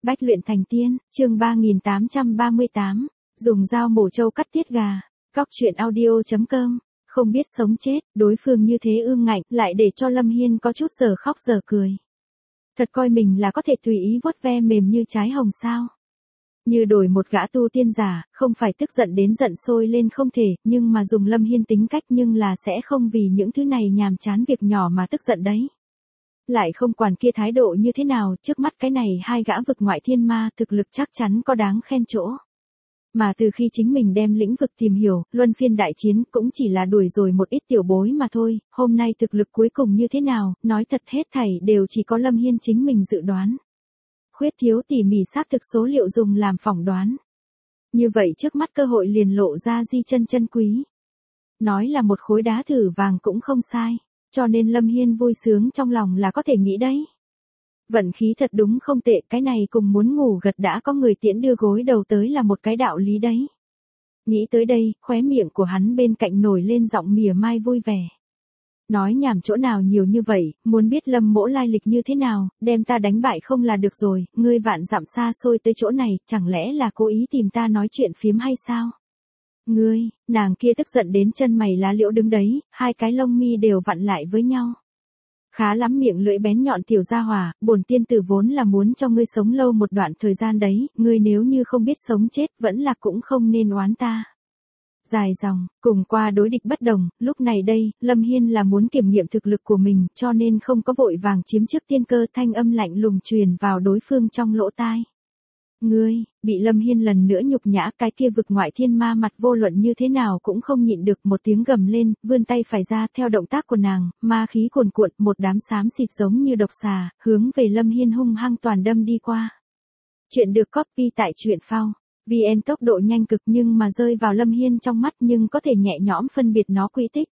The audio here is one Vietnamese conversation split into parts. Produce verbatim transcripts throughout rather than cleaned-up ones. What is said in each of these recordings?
Bách luyện thành tiên, chương ba nghìn tám trăm ba mươi tám, dùng dao mổ trâu cắt tiết gà. Góc truyện audio chấm com, không biết sống chết, đối phương như thế ương ngạnh, lại để cho Lâm Hiên có chút giờ khóc giờ cười. Thật coi mình là có thể tùy ý vuốt ve mềm như trái hồng sao. Như đổi một gã tu tiên giả, không phải tức giận đến giận sôi lên không thể, nhưng mà dùng Lâm Hiên tính cách nhưng là sẽ không vì những thứ này nhàm chán việc nhỏ mà tức giận đấy. Lại không quản kia thái độ như thế nào, trước mắt cái này hai gã vực ngoại thiên ma thực lực chắc chắn có đáng khen chỗ. Mà từ khi chính mình đem lĩnh vực tìm hiểu, luân phiên đại chiến cũng chỉ là đuổi rồi một ít tiểu bối mà thôi, hôm nay thực lực cuối cùng như thế nào, nói thật hết thảy đều chỉ có Lâm Hiên chính mình dự đoán. Khuyết thiếu tỉ mỉ xác thực số liệu dùng làm phỏng đoán. Như vậy trước mắt cơ hội liền lộ ra di chân chân quý. Nói là một khối đá thử vàng cũng không sai, cho nên Lâm Hiên vui sướng trong lòng là có thể nghĩ đấy. Vận khí thật đúng không tệ, cái này cùng muốn ngủ gật đã có người tiễn đưa gối đầu tới là một cái đạo lý đấy. Nghĩ tới đây, khóe miệng của hắn bên cạnh nổi lên giọng mỉa mai vui vẻ. Nói nhảm chỗ nào nhiều như vậy, muốn biết Lâm mỗ lai lịch như thế nào, đem ta đánh bại không là được rồi, ngươi vạn dặm xa xôi tới chỗ này, chẳng lẽ là cố ý tìm ta nói chuyện phiếm hay sao? Ngươi, nàng kia tức giận đến chân mày lá liễu đứng đấy, hai cái lông mi đều vặn lại với nhau. Khá lắm miệng lưỡi bén nhọn tiểu gia hỏa, bổn tiên tử vốn là muốn cho ngươi sống lâu một đoạn thời gian đấy, ngươi nếu như không biết sống chết vẫn là cũng không nên oán ta. Dài dòng, cùng qua đối địch bất đồng, lúc này đây, Lâm Hiên là muốn kiểm nghiệm thực lực của mình, cho nên không có vội vàng chiếm trước tiên cơ, thanh âm lạnh lùng truyền vào đối phương trong lỗ tai. Ngươi, bị Lâm Hiên lần nữa nhục nhã, cái kia vực ngoại thiên ma mặt vô luận như thế nào cũng không nhịn được, một tiếng gầm lên, vươn tay phải ra, theo động tác của nàng, ma khí cuồn cuộn, một đám xám xịt giống như độc xà, hướng về Lâm Hiên hung hăng toàn đâm đi qua. Chuyện được copy tại truyện phao. vê en tốc độ nhanh cực nhưng mà rơi vào Lâm Hiên trong mắt nhưng có thể nhẹ nhõm phân biệt nó quy tích.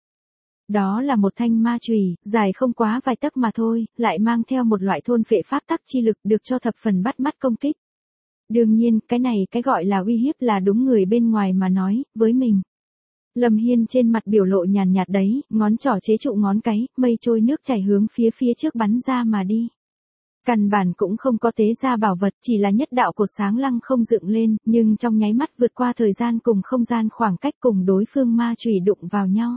Đó là một thanh ma chùy, dài không quá vài tấc mà thôi, lại mang theo một loại thôn phệ pháp tắc chi lực được cho thập phần bắt mắt công kích. Đương nhiên, cái này cái gọi là uy hiếp là đúng người bên ngoài mà nói, với mình. Lâm Hiên trên mặt biểu lộ nhàn nhạt đấy, ngón trỏ chế trụ ngón cái, mây trôi nước chảy hướng phía phía trước bắn ra mà đi. Căn bản cũng không có tế ra bảo vật, chỉ là nhất đạo cột sáng lăng không dựng lên, nhưng trong nháy mắt vượt qua thời gian cùng không gian khoảng cách cùng đối phương ma chùy đụng vào nhau.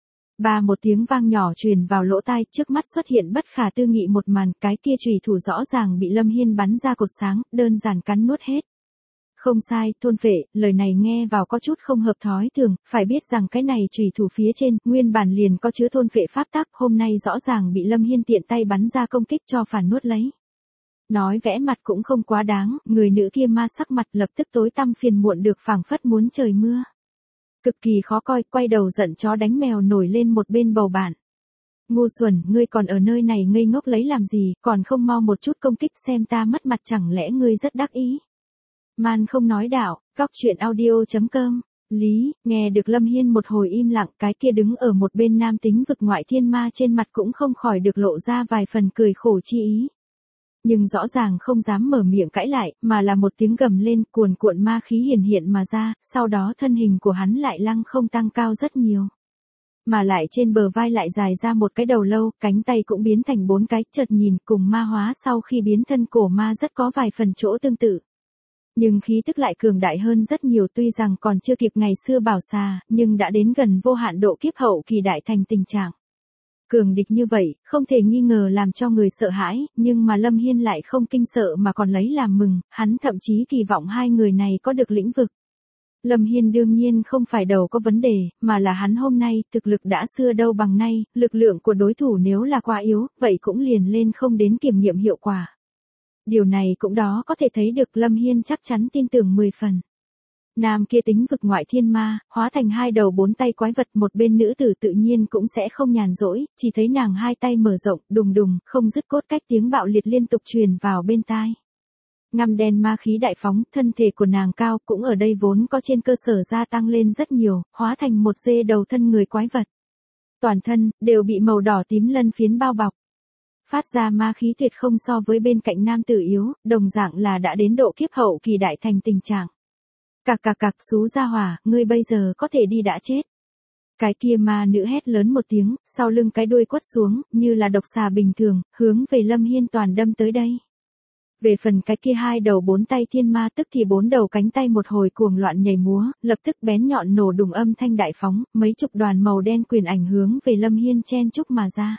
Ba một tiếng vang nhỏ truyền vào lỗ tai, trước mắt xuất hiện bất khả tư nghị một màn, cái kia chùy thủ rõ ràng bị Lâm Hiên bắn ra cột sáng, đơn giản cắn nuốt hết. Không sai, thôn phệ, lời này nghe vào có chút không hợp thói thường, phải biết rằng cái này chùy thủ phía trên, nguyên bản liền có chứa thôn phệ pháp tắc, hôm nay rõ ràng bị Lâm Hiên tiện tay bắn ra công kích cho phản nuốt lấy. Nói vẽ mặt cũng không quá đáng, người nữ kia ma sắc mặt lập tức tối tăm phiền muộn được phảng phất muốn trời mưa. Cực kỳ khó coi, quay đầu giận chó đánh mèo nổi lên một bên bầu bạn. Ngu xuẩn, ngươi còn ở nơi này ngây ngốc lấy làm gì, còn không mau một chút công kích xem ta mất mặt, chẳng lẽ ngươi rất đắc ý. Man không nói đạo, góc truyện audio chấm com. Lý, nghe được Lâm Hiên một hồi im lặng, cái kia đứng ở một bên nam tính vực ngoại thiên ma trên mặt cũng không khỏi được lộ ra vài phần cười khổ chi ý. Nhưng rõ ràng không dám mở miệng cãi lại, mà là một tiếng gầm lên, cuồn cuộn ma khí hiển hiện mà ra, sau đó thân hình của hắn lại lăng không tăng cao rất nhiều. Mà lại trên bờ vai lại dài ra một cái đầu lâu, cánh tay cũng biến thành bốn cái, chợt nhìn cùng ma hóa sau khi biến thân cổ ma rất có vài phần chỗ tương tự. Nhưng khí tức lại cường đại hơn rất nhiều, tuy rằng còn chưa kịp ngày xưa bảo xà, nhưng đã đến gần vô hạn độ kiếp hậu kỳ đại thành tình trạng. Cường địch như vậy, không thể nghi ngờ làm cho người sợ hãi, nhưng mà Lâm Hiên lại không kinh sợ mà còn lấy làm mừng, hắn thậm chí kỳ vọng hai người này có được lĩnh vực. Lâm Hiên đương nhiên không phải đầu có vấn đề, mà là hắn hôm nay, thực lực đã xưa đâu bằng nay, lực lượng của đối thủ nếu là quá yếu, vậy cũng liền lên không đến kiểm nghiệm hiệu quả. Điều này cũng đó có thể thấy được Lâm Hiên chắc chắn tin tưởng mười phần. Nam kia tính vực ngoại thiên ma, hóa thành hai đầu bốn tay quái vật, một bên nữ tử tự nhiên cũng sẽ không nhàn rỗi, chỉ thấy nàng hai tay mở rộng, đùng đùng, không dứt cốt cách tiếng bạo liệt liên tục truyền vào bên tai. Ngăm đen ma khí đại phóng, thân thể của nàng cao cũng ở đây vốn có trên cơ sở gia tăng lên rất nhiều, hóa thành một dê đầu thân người quái vật. Toàn thân, đều bị màu đỏ tím lân phiến bao bọc. Phát ra ma khí tuyệt không so với bên cạnh nam tử yếu, đồng dạng là đã đến độ kiếp hậu kỳ đại thành tình trạng. Cạc cạc cạc, xú gia hỏa, ngươi bây giờ có thể đi đã chết. Cái kia ma nữ hét lớn một tiếng, sau lưng cái đuôi quất xuống, như là độc xà bình thường, hướng về Lâm Hiên toàn đâm tới đây. Về phần cái kia hai đầu bốn tay thiên ma tức thì bốn đầu cánh tay một hồi cuồng loạn nhảy múa, lập tức bén nhọn nổ đùng âm thanh đại phóng, mấy chục đoàn màu đen quyền ảnh hướng về Lâm Hiên chen chúc mà ra.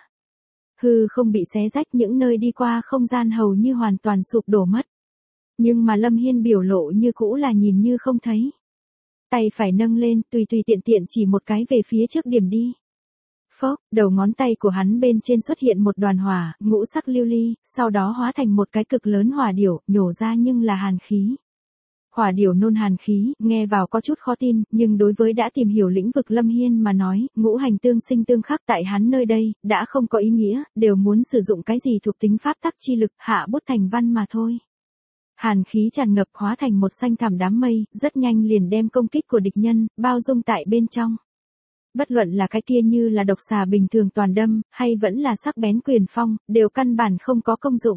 Hư không bị xé rách, những nơi đi qua không gian hầu như hoàn toàn sụp đổ mất. Nhưng mà Lâm Hiên biểu lộ như cũ là nhìn như không thấy. Tay phải nâng lên, tùy tùy tiện tiện chỉ một cái về phía trước điểm đi. Phốc, đầu ngón tay của hắn bên trên xuất hiện một đoàn hỏa, ngũ sắc lưu ly, sau đó hóa thành một cái cực lớn hỏa điểu, nhổ ra nhưng là hàn khí. Hỏa điểu nôn hàn khí, nghe vào có chút khó tin, nhưng đối với đã tìm hiểu lĩnh vực Lâm Hiên mà nói, ngũ hành tương sinh tương khắc tại hắn nơi đây, đã không có ý nghĩa, đều muốn sử dụng cái gì thuộc tính pháp tắc chi lực, hạ bút thành văn mà thôi. Hàn khí tràn ngập hóa thành một xanh thẳm đám mây, rất nhanh liền đem công kích của địch nhân, bao dung tại bên trong. Bất luận là cái kia như là độc xà bình thường toàn đâm, hay vẫn là sắc bén quyền phong, đều căn bản không có công dụng.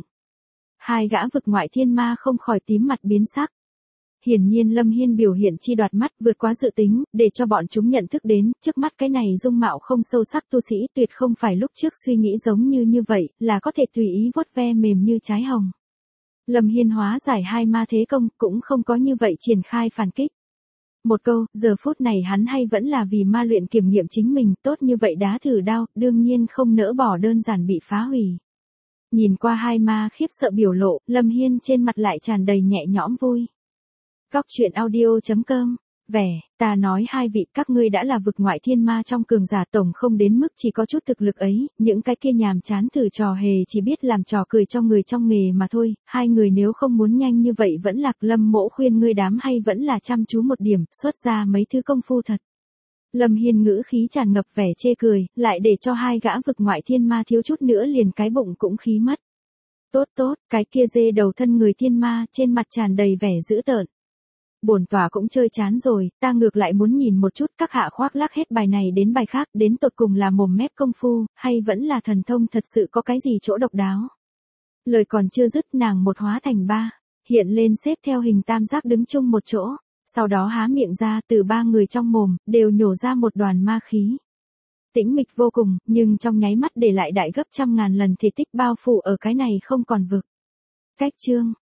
Hai gã vực ngoại thiên ma không khỏi tím mặt biến sắc. Hiển nhiên Lâm Hiên biểu hiện chi đoạt mắt vượt quá dự tính, để cho bọn chúng nhận thức đến, trước mắt cái này dung mạo không sâu sắc tu sĩ tuyệt không phải lúc trước suy nghĩ giống như như vậy, là có thể tùy ý vuốt ve mềm như trái hồng. Lâm Hiên hóa giải hai ma thế công, cũng không có như vậy triển khai phản kích. Một câu, giờ phút này hắn hay vẫn là vì ma luyện kiểm nghiệm chính mình, tốt như vậy đá thử đao, đương nhiên không nỡ bỏ đơn giản bị phá hủy. Nhìn qua hai ma khiếp sợ biểu lộ, Lâm Hiên trên mặt lại tràn đầy nhẹ nhõm vui. Góc truyện audio chấm com, vẻ, ta nói hai vị các ngươi đã là vực ngoại thiên ma trong cường giả tổng không đến mức chỉ có chút thực lực ấy, những cái kia nhàm chán thử trò hề chỉ biết làm trò cười cho người trong nghề mà thôi, hai người nếu không muốn nhanh như vậy vẫn lạc Lâm mỗ khuyên ngươi đám hay vẫn là chăm chú một điểm, xuất ra mấy thứ công phu thật. Lâm Hiên ngữ khí tràn ngập vẻ chê cười, lại để cho hai gã vực ngoại thiên ma thiếu chút nữa liền cái bụng cũng khí mất. Tốt tốt, cái kia dê đầu thân người thiên ma trên mặt tràn đầy vẻ dữ tợn. Bổn tòa cũng chơi chán rồi, ta ngược lại muốn nhìn một chút các hạ khoác lác hết bài này đến bài khác, đến tột cùng là mồm mép công phu, hay vẫn là thần thông thật sự có cái gì chỗ độc đáo. Lời còn chưa dứt nàng một hóa thành ba, hiện lên xếp theo hình tam giác đứng chung một chỗ, sau đó há miệng ra từ ba người trong mồm, đều nhổ ra một đoàn ma khí. Tĩnh mịch vô cùng, nhưng trong nháy mắt để lại đại gấp trăm ngàn lần thể tích bao phủ ở cái này không còn vực. Cách chương